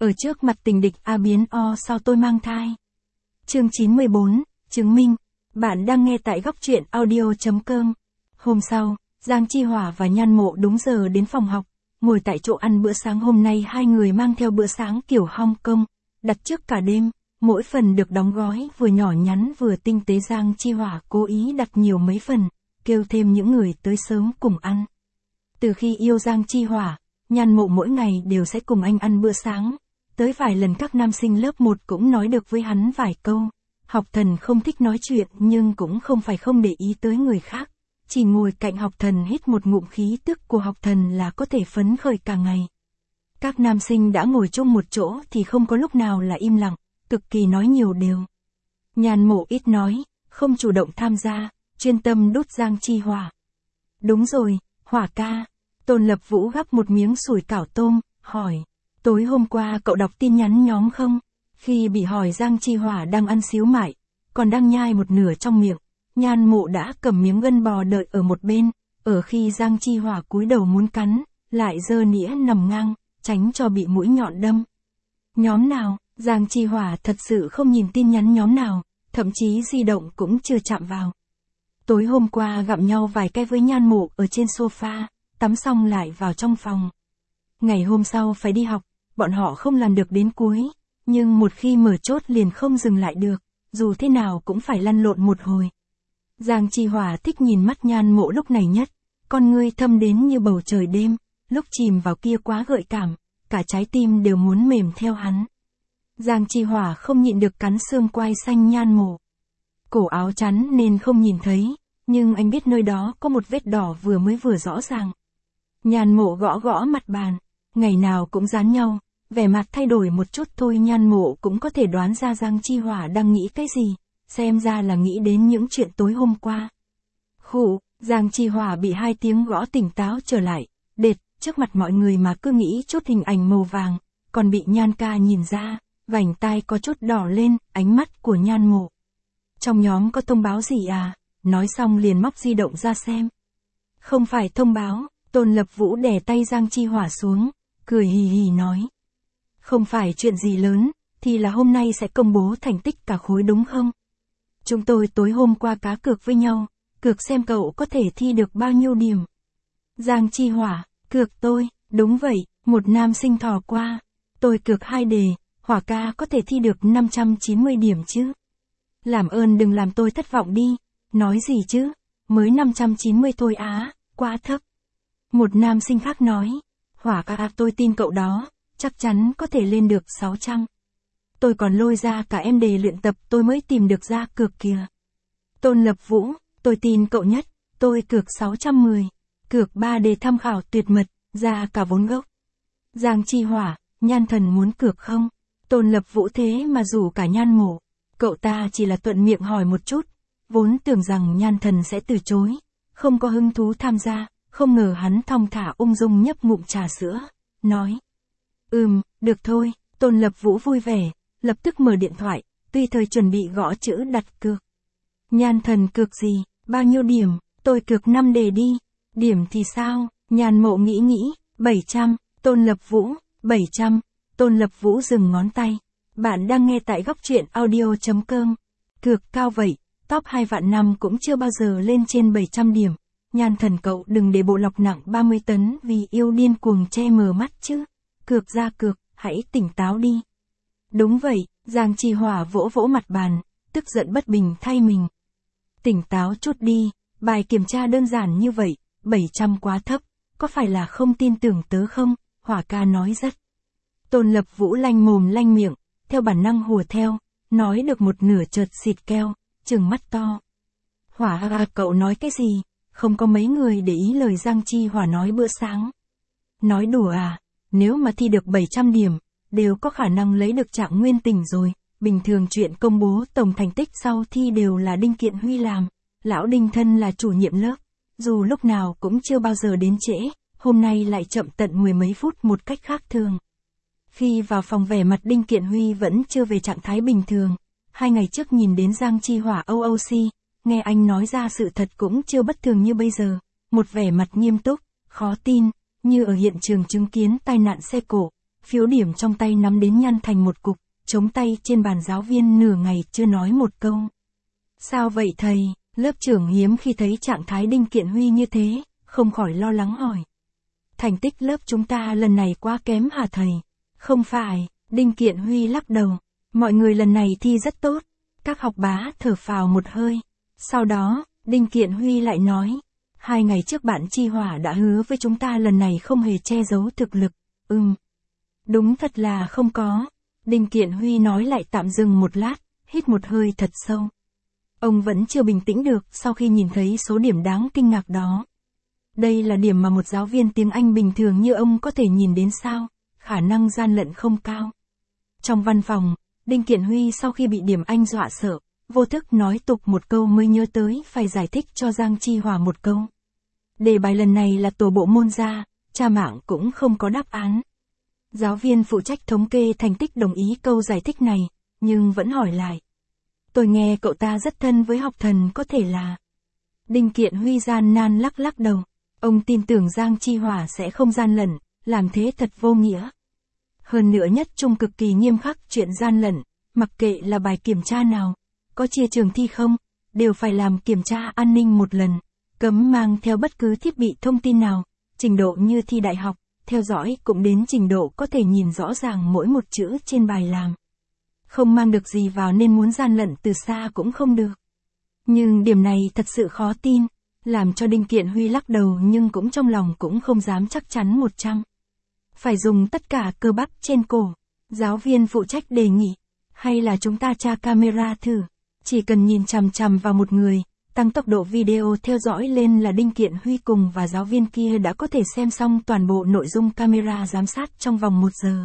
Ở trước mặt tình địch A biến O sao tôi mang thai. Chương 94, chứng minh. Bạn đang nghe tại góc truyện audio.com. Hôm sau, Giang Chi Hỏa và Nhan Mộ đúng giờ đến phòng học, ngồi tại chỗ ăn bữa sáng. Hôm nay hai người mang theo bữa sáng kiểu Hong Kong, đặt trước cả đêm, mỗi phần được đóng gói vừa nhỏ nhắn vừa tinh tế. Giang Chi Hỏa cố ý đặt nhiều mấy phần, kêu thêm những người tới sớm cùng ăn. Từ khi yêu Giang Chi Hỏa, Nhan Mộ mỗi ngày đều sẽ cùng anh ăn bữa sáng. Tới vài lần các nam sinh lớp 1 cũng nói được với hắn vài câu. Học Thần không thích nói chuyện nhưng cũng không phải không để ý tới người khác. Chỉ ngồi cạnh Học Thần hít một ngụm khí tức của Học Thần là có thể phấn khởi cả ngày. Các nam sinh đã ngồi chung một chỗ thì không có lúc nào là im lặng, cực kỳ nói nhiều đều. Nhan Mộ ít nói, không chủ động tham gia, chuyên tâm đút Giang Chi Hỏa. Đúng rồi, Hỏa ca. Tôn Lập Vũ gắp một miếng sủi cảo tôm, hỏi. Tối hôm qua cậu đọc tin nhắn nhóm không? Khi bị hỏi, Giang Chi Hỏa đang ăn xíu mại, còn đang nhai một nửa trong miệng. Nhan Mộ đã cầm miếng gân bò đợi ở một bên, ở khi Giang Chi Hỏa cúi đầu muốn cắn, lại giơ nĩa nằm ngang, tránh cho bị mũi nhọn đâm. Nhóm nào? Giang Chi Hỏa thật sự không nhìn tin nhắn nhóm nào, thậm chí di động cũng chưa chạm vào. Tối hôm qua gặm nhau vài cái với Nhan Mộ ở trên sofa, tắm xong lại vào trong phòng. Ngày hôm sau phải đi học, bọn họ không làm được đến cuối, nhưng một khi mở chốt liền không dừng lại được, dù thế nào cũng phải lăn lộn một hồi. Giang Chi Hỏa thích nhìn mắt Nhan Mộ lúc này nhất, con ngươi thâm đến như bầu trời đêm, lúc chìm vào kia quá gợi cảm, cả trái tim đều muốn mềm theo hắn. Giang Chi Hỏa không nhịn được cắn xương quai xanh Nhan Mộ. Cổ áo chắn nên không nhìn thấy, nhưng anh biết nơi đó có một vết đỏ vừa rõ ràng. Nhan Mộ gõ gõ mặt bàn, ngày nào cũng dán nhau, vẻ mặt thay đổi một chút thôi Nhan Mộ cũng có thể đoán ra Giang Chi Hỏa đang nghĩ cái gì, xem ra là nghĩ đến những chuyện tối hôm qua. Khụ, Giang Chi Hỏa bị 2 tiếng gõ tỉnh táo trở lại, đệt, trước mặt mọi người mà cứ nghĩ chút hình ảnh màu vàng, còn bị Nhan ca nhìn ra, vành tai có chút đỏ lên, ánh mắt của Nhan Mộ. Trong nhóm có thông báo gì à? Nói xong liền móc di động ra xem. Không phải thông báo. Tôn Lập Vũ đè tay Giang Chi Hỏa xuống, cười hì hì nói. Không phải chuyện gì lớn, thì là hôm nay sẽ công bố thành tích cả khối đúng không? Chúng tôi tối hôm qua cá cược với nhau, cược xem cậu có thể thi được bao nhiêu điểm. Giang Chi Hỏa, cược tôi, đúng vậy, một nam sinh thò qua. Tôi cược 2 đề, Hỏa ca có thể thi được 590 điểm chứ? Làm ơn đừng làm tôi thất vọng đi, nói gì chứ, mới 590 thôi á, quá thấp. Một nam sinh khác nói, Hỏa ca tôi tin cậu đó, chắc chắn có thể lên được 600. Tôi còn lôi ra cả em đề luyện tập tôi mới tìm được ra cược kìa. Tôn Lập Vũ, tôi tin cậu nhất, tôi cược 610, cược 3 đề tham khảo tuyệt mật, ra cả vốn gốc. Giang Chi Hỏa, Nhan thần muốn cược không? Tôn Lập Vũ thế mà rủ cả Nhan Mộ, cậu ta chỉ là thuận miệng hỏi một chút, vốn tưởng rằng Nhan thần sẽ từ chối, không có hứng thú tham gia. Không ngờ hắn thong thả ung dung nhấp ngụm trà sữa, nói. Được thôi, Tôn Lập Vũ vui vẻ, lập tức mở điện thoại, tùy thời chuẩn bị gõ chữ đặt cược. Nhan thần cược gì, bao nhiêu điểm, tôi cược 5 đề đi, điểm thì sao, Nhan Mộ nghĩ, 700, Tôn Lập Vũ, 700, Tôn Lập Vũ dừng ngón tay. Bạn đang nghe tại góc truyện audio.com, cược cao vậy, top 2 vạn năm cũng chưa bao giờ lên trên 700 điểm. Nhan thần cậu đừng để bộ lọc nặng 30 tấn vì yêu điên cuồng che mờ mắt chứ. Cược ra cược, hãy tỉnh táo đi. Đúng vậy, Giang Chi Hỏa vỗ vỗ mặt bàn, tức giận bất bình thay mình. Tỉnh táo chút đi, bài kiểm tra đơn giản như vậy, 700 quá thấp, có phải là không tin tưởng tớ không? Hỏa ca nói rất. Tôn Lập Vũ lanh mồm lanh miệng, theo bản năng hùa theo, nói được một nửa chợt xịt keo, trừng mắt to. Hỏa cậu nói cái gì? Không có mấy người để ý lời Giang Chi Hỏa nói bữa sáng. Nói đùa à, nếu mà thi được 700 điểm, đều có khả năng lấy được trạng nguyên tỉnh rồi. Bình thường chuyện công bố tổng thành tích sau thi đều là Đinh Kiện Huy làm. Lão Đinh thân là chủ nhiệm lớp, dù lúc nào cũng chưa bao giờ đến trễ, hôm nay lại chậm tận 10 mấy phút một cách khác thường. Khi vào phòng vẻ mặt Đinh Kiện Huy vẫn chưa về trạng thái bình thường. 2 ngày trước nhìn đến Giang Chi Hỏa OOC. Nghe anh nói ra sự thật cũng chưa bất thường như bây giờ, một vẻ mặt nghiêm túc, khó tin, như ở hiện trường chứng kiến tai nạn xe cộ, phiếu điểm trong tay nắm đến nhăn thành một cục, chống tay trên bàn giáo viên nửa ngày chưa nói một câu. Sao vậy thầy? Lớp trưởng hiếm khi thấy trạng thái Đinh Kiện Huy như thế, không khỏi lo lắng hỏi. Thành tích lớp chúng ta lần này quá kém hả thầy? Không phải, Đinh Kiện Huy lắc đầu. Mọi người lần này thi rất tốt. Các học bá thở phào một hơi. Sau đó, Đinh Kiện Huy lại nói. 2 ngày trước bạn Chi Hỏa đã hứa với chúng ta lần này không hề che giấu thực lực. Đúng thật là không có. Đinh Kiện Huy nói lại tạm dừng một lát, hít một hơi thật sâu. Ông vẫn chưa bình tĩnh được sau khi nhìn thấy số điểm đáng kinh ngạc đó. Đây là điểm mà một giáo viên tiếng Anh bình thường như ông có thể nhìn đến sao, khả năng gian lận không cao. Trong văn phòng, Đinh Kiện Huy sau khi bị điểm Anh dọa sợ, vô thức nói tục một câu mới nhớ tới phải giải thích cho Giang Chi Hỏa một câu. Đề bài lần này là tổ bộ môn ra, tra mạng cũng không có đáp án. Giáo viên phụ trách thống kê thành tích đồng ý câu giải thích này, nhưng vẫn hỏi lại. Tôi nghe cậu ta rất thân với học thần có thể là... Đinh Kiện Huy gian nan lắc lắc đầu. Ông tin tưởng Giang Chi Hỏa sẽ không gian lận, làm thế thật vô nghĩa. Hơn nữa nhất trung cực kỳ nghiêm khắc chuyện gian lận, mặc kệ là bài kiểm tra nào, có chia trường thi không, đều phải làm kiểm tra an ninh một lần, cấm mang theo bất cứ thiết bị thông tin nào, trình độ như thi đại học, theo dõi cũng đến trình độ có thể nhìn rõ ràng mỗi một chữ trên bài làm. Không mang được gì vào nên muốn gian lận từ xa cũng không được. Nhưng điểm này thật sự khó tin, làm cho Đinh Kiện Huy lắc đầu nhưng cũng trong lòng cũng không dám chắc chắn 100. Phải dùng tất cả cơ bắp trên cổ. Giáo viên phụ trách đề nghị, hay là chúng ta tra camera thử, chỉ cần nhìn chằm chằm vào một người, tăng tốc độ video theo dõi lên là Đinh Kiện Huy cùng và giáo viên kia đã có thể xem xong toàn bộ nội dung camera giám sát trong vòng 1 giờ.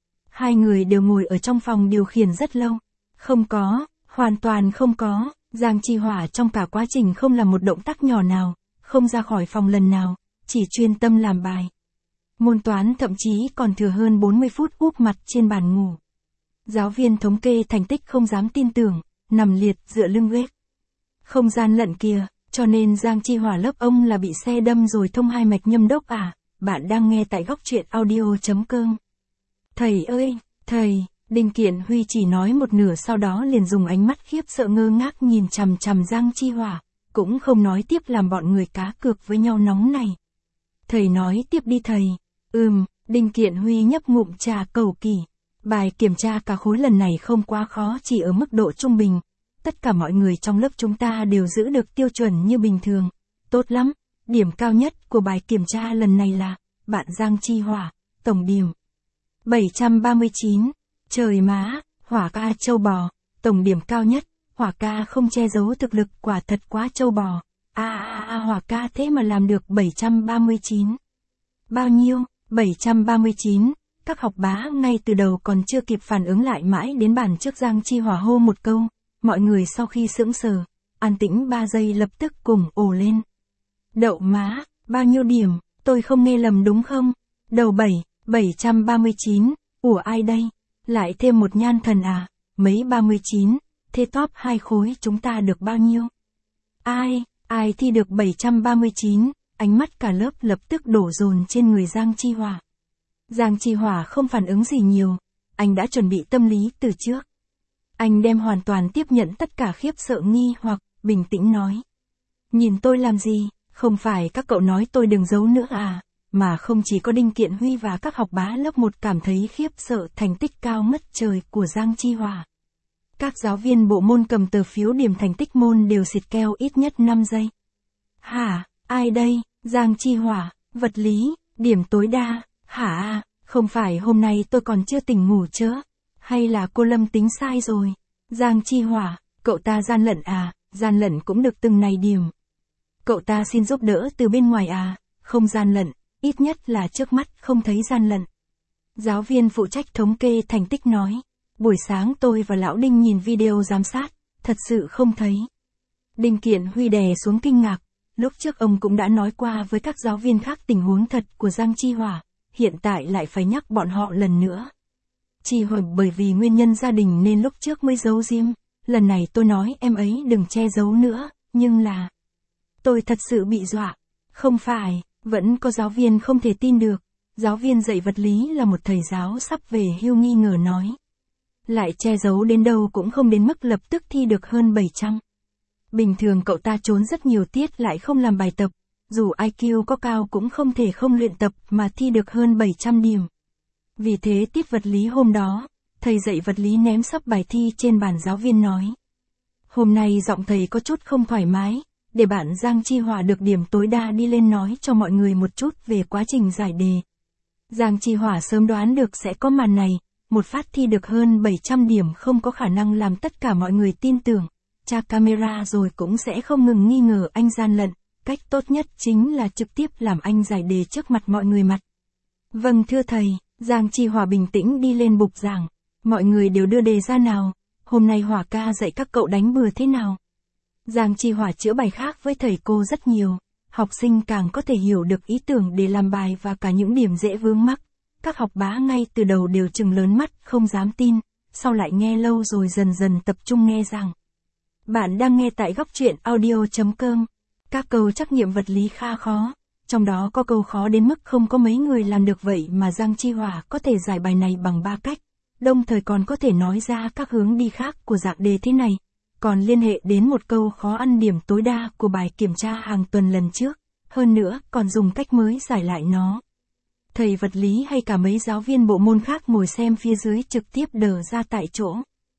2 người đều ngồi ở trong phòng điều khiển rất lâu. Không có, hoàn toàn không có. Giang Chi Hỏa trong cả quá trình không làm một động tác nhỏ nào, không ra khỏi phòng lần nào, chỉ chuyên tâm làm bài. Môn toán thậm chí còn thừa hơn 40 phút úp mặt trên bàn ngủ. Giáo viên thống kê thành tích không dám tin tưởng, nằm liệt dựa lưng ghế. Không gian lận kìa, cho nên Giang Chi Hỏa lớp ông là bị xe đâm rồi thông 2 mạch nhâm đốc à? Bạn đang nghe tại góc truyện audio.com. Thầy ơi, thầy! Đinh Kiện Huy chỉ nói một nửa sau đó liền dùng ánh mắt khiếp sợ ngơ ngác nhìn chằm chằm Giang Chi Hỏa, cũng không nói tiếp làm bọn người cá cược với nhau nóng này. Thầy nói tiếp đi thầy. Đinh Kiện Huy nhấp ngụm trà cầu kỳ. Bài kiểm tra cả khối lần này không quá khó, chỉ ở mức độ trung bình. Tất cả mọi người trong lớp chúng ta đều giữ được tiêu chuẩn như bình thường. Tốt lắm, điểm cao nhất của bài kiểm tra lần này là bạn Giang Chi Hỏa, tổng điểm 739. Trời má, Hỏa ca châu bò, tổng điểm cao nhất, Hỏa ca không che giấu thực lực quả thật quá châu bò. Hỏa ca thế mà làm được 739. Bao nhiêu? 739. Các học bá ngay từ đầu còn chưa kịp phản ứng lại mãi đến bàn trước Giang Chi Hỏa hô một câu, mọi người sau khi sững sờ, an tĩnh 3 giây lập tức cùng ồ lên. Đậu má, bao nhiêu điểm, tôi không nghe lầm đúng không? Đầu 739, ủa ai đây? Lại thêm một nhan thần à, mấy 39, thế top 2 khối chúng ta được bao nhiêu? Ai thi được 739, ánh mắt cả lớp lập tức đổ dồn trên người Giang Chi Hỏa. Giang Chi Hỏa không phản ứng gì nhiều, anh đã chuẩn bị tâm lý từ trước. Anh đem hoàn toàn tiếp nhận tất cả khiếp sợ nghi hoặc, bình tĩnh nói. Nhìn tôi làm gì, không phải các cậu nói tôi đừng giấu nữa à? Mà không chỉ có Đinh Kiện Huy và các học bá lớp 1 cảm thấy khiếp sợ thành tích cao ngất trời của Giang Chi Hỏa. Các giáo viên bộ môn cầm tờ phiếu điểm thành tích môn đều xịt keo ít nhất 5 giây. Hả, ai đây? Giang Chi Hỏa, vật lý, điểm tối đa, hả? Không phải hôm nay tôi còn chưa tỉnh ngủ chớ? Hay là cô Lâm tính sai rồi? Giang Chi Hỏa, cậu ta gian lận à? Gian lận cũng được từng này điểm. Cậu ta xin giúp đỡ từ bên ngoài à? Không gian lận. Ít nhất là trước mắt không thấy gian lận. Giáo viên phụ trách thống kê thành tích nói. Buổi sáng tôi và Lão Đinh nhìn video giám sát, thật sự không thấy. Đinh Kiện Huy đè xuống kinh ngạc. Lúc trước ông cũng đã nói qua với các giáo viên khác tình huống thật của Giang Chi Hỏa, hiện tại lại phải nhắc bọn họ lần nữa. Chi Hỏa bởi vì nguyên nhân gia đình nên lúc trước mới giấu giếm. Lần này tôi nói em ấy đừng che giấu nữa, nhưng là... Tôi thật sự bị dọa. Không phải... Vẫn có giáo viên không thể tin được. giáo viên dạy vật lý là một thầy giáo sắp về hưu nghi ngờ nói. Lại che giấu đến đâu cũng không đến mức lập tức thi được hơn 700. Bình thường cậu ta trốn rất nhiều tiết lại không làm bài tập, dù IQ có cao cũng không thể không luyện tập mà thi được hơn 700 điểm. Vì thế tiết vật lý hôm đó, thầy dạy vật lý ném sấp bài thi trên bàn, giáo viên nói. Hôm nay giọng thầy có chút không thoải mái, để bạn Giang Chi Hỏa được điểm tối đa đi lên nói cho mọi người một chút về quá trình giải đề. Giang Chi Hỏa sớm đoán được sẽ có màn này, một phát thi được hơn 700 điểm không có khả năng làm tất cả mọi người tin tưởng, tra camera rồi cũng sẽ không ngừng nghi ngờ anh gian lận, cách tốt nhất chính là trực tiếp làm anh giải đề trước mặt mọi người mặt. Vâng thưa thầy, Giang Chi Hỏa bình tĩnh đi lên bục giảng, mọi người đều đưa đề ra nào, hôm nay Hỏa ca dạy các cậu đánh bừa thế nào. Giang Chi Hỏa chữa bài khác với thầy cô rất nhiều, học sinh càng có thể hiểu được ý tưởng để làm bài và cả những điểm dễ vướng mắc. Các học bá ngay từ đầu đều trừng lớn mắt không dám tin, sau lại nghe lâu rồi dần dần tập trung nghe giảng. Bạn đang nghe tại góc truyện audio.com. Các câu trắc nghiệm vật lý khá khó, trong đó có câu khó đến mức không có mấy người làm được, vậy mà Giang Chi Hỏa có thể giải bài này bằng 3 cách, đồng thời còn có thể nói ra các hướng đi khác của dạng đề thế này, còn liên hệ đến một câu khó ăn điểm tối đa của bài kiểm tra hàng tuần lần trước, hơn nữa còn dùng cách mới giải lại nó. Thầy vật lý hay cả mấy giáo viên bộ môn khác ngồi xem phía dưới trực tiếp đờ ra tại chỗ.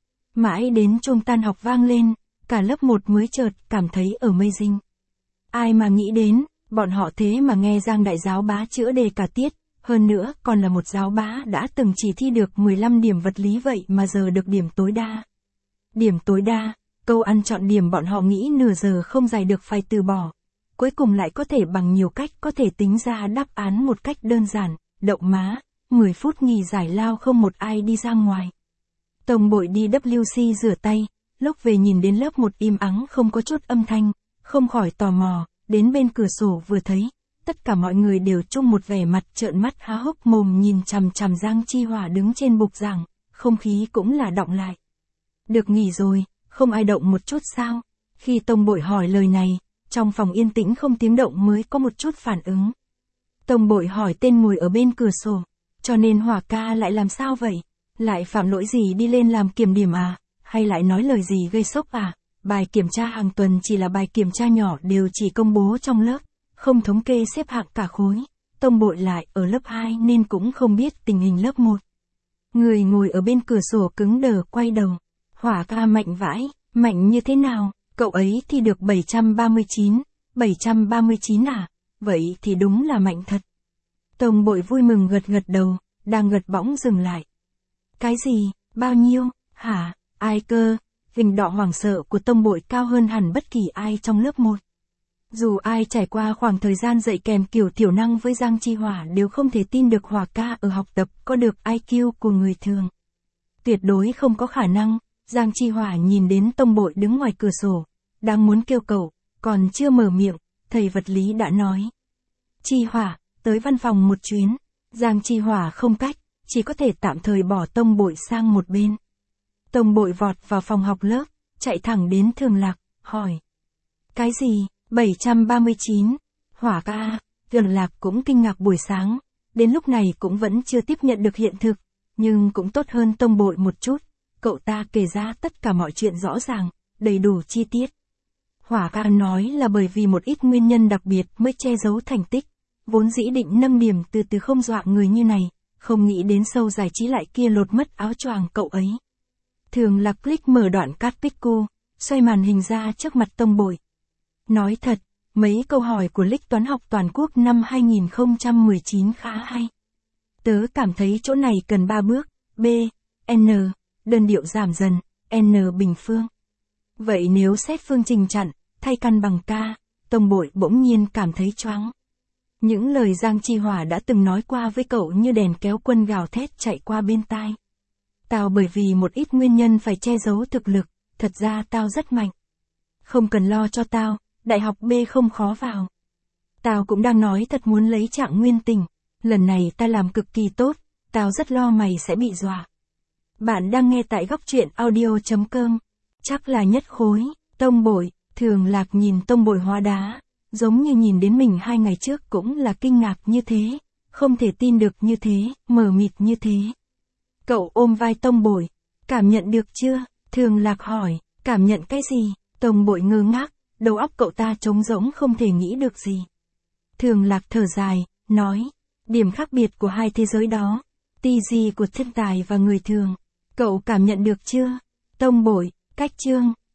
Mãi đến chuông tan học vang lên, cả lớp 1 mới chợt cảm thấy amazing. Ai mà nghĩ đến, bọn họ thế mà nghe Giang đại giáo bá chữa đề cả tiết, hơn nữa còn là một giáo bá đã từng chỉ thi được 15 điểm vật lý vậy mà giờ được điểm tối đa. Điểm tối đa, câu ăn trọn điểm bọn họ nghĩ nửa giờ không giải được phải từ bỏ. Cuối cùng lại có thể bằng nhiều cách có thể tính ra đáp án một cách đơn giản, đậu má, 10 phút nghỉ giải lao không một ai đi ra ngoài. Tông bội đi WC rửa tay, lúc về nhìn đến lớp 1 im ắng không có chút âm thanh, không khỏi tò mò, đến bên cửa sổ vừa thấy, tất cả mọi người đều chung một vẻ mặt trợn mắt há hốc mồm nhìn chằm chằm Giang Chi Hỏa đứng trên bục giảng, không khí cũng là đọng lại. Được nghỉ rồi, không ai động một chút sao? Khi tông bội hỏi lời này, trong phòng yên tĩnh không tiếng động mới có một chút phản ứng. Tông bội hỏi tên ngồi ở bên cửa sổ, cho nên Hỏa ca lại làm sao vậy? Lại phạm lỗi gì đi lên làm kiểm điểm à? Hay lại nói lời gì gây sốc à? Bài kiểm tra hàng tuần chỉ là bài kiểm tra nhỏ đều chỉ công bố trong lớp, không thống kê xếp hạng cả khối. Tông bội lại ở lớp 2 nên cũng không biết tình hình lớp 1. Người ngồi ở bên cửa sổ cứng đờ quay đầu. Hỏa ca mạnh vãi, mạnh như thế nào? Cậu ấy thi được 739, 739 à? Vậy thì đúng là mạnh thật. Tông bội vui mừng gật gật đầu, đang gật bỗng dừng lại. Cái gì? Bao nhiêu? Hả? Ai cơ? Gừng đỏ hoảng sợ của tông bội cao hơn hẳn bất kỳ ai trong lớp 1. Dù ai trải qua khoảng thời gian dạy kèm kiểu thiểu năng với Giang Chi Hỏa đều không thể tin được Hỏa ca ở học tập có được IQ của người thường. Tuyệt đối không có khả năng. Giang Chi Hỏa nhìn đến tông bội đứng ngoài cửa sổ, đang muốn kêu cậu, còn chưa mở miệng, thầy vật lý đã nói. Chi Hỏa, tới văn phòng một chuyến. Giang Chi Hỏa không cách, chỉ có thể tạm thời bỏ tông bội sang một bên. Tông bội vọt vào phòng học lớp, chạy thẳng đến Thường Lạc, hỏi. Cái gì? 739. Hỏa ca, Thường Lạc cũng kinh ngạc buổi sáng, đến lúc này cũng vẫn chưa tiếp nhận được hiện thực, nhưng cũng tốt hơn tông bội một chút. Cậu ta kể ra tất cả mọi chuyện rõ ràng, đầy đủ chi tiết. Hỏa ca nói là bởi vì một ít nguyên nhân đặc biệt mới che giấu thành tích, vốn dĩ định nâng điểm từ từ không dọa người như này, không nghĩ đến sâu giải trí lại kia lột mất áo choàng cậu ấy. Thường Lạc click mở đoạn cắt Picu, xoay màn hình ra trước mặt tông bội. Nói thật, mấy câu hỏi của lịch toán học toàn quốc năm 2019 khá hay. Tớ cảm thấy chỗ này cần 3 bước, B, N, đơn điệu giảm dần, N bình phương. Vậy nếu xét phương trình chặn, thay căn bằng K, tông bội bỗng nhiên cảm thấy choáng. Những lời Giang Chi Hỏa đã từng nói qua với cậu như đèn kéo quân gào thét chạy qua bên tai. Tao bởi vì một ít nguyên nhân phải che giấu thực lực, thật ra tao rất mạnh. Không cần lo cho tao, đại học B không khó vào. Tao cũng đang nói thật muốn lấy Trạng Nguyên Tình, lần này ta làm cực kỳ tốt, tao rất lo mày sẽ bị dọa. Bạn đang nghe tại góc truyện audio.com. Chắc là nhất khối, tông bội, Thường Lạc nhìn tông bội hóa đá, giống như nhìn đến mình 2 ngày trước cũng là kinh ngạc như thế, Không thể tin được như thế, mờ mịt như thế. Cậu ôm vai Tông Bội. Cảm nhận được chưa? Thường Lạc hỏi, cảm nhận cái gì? Tông Bội ngơ ngác, đầu óc cậu ta trống rỗng không thể nghĩ được gì. Thường Lạc thở dài, nói, điểm khác biệt của hai thế giới đó. Ti gì của thiên tài và người thường. Cậu cảm nhận được chưa? Tông Bội, cách chương.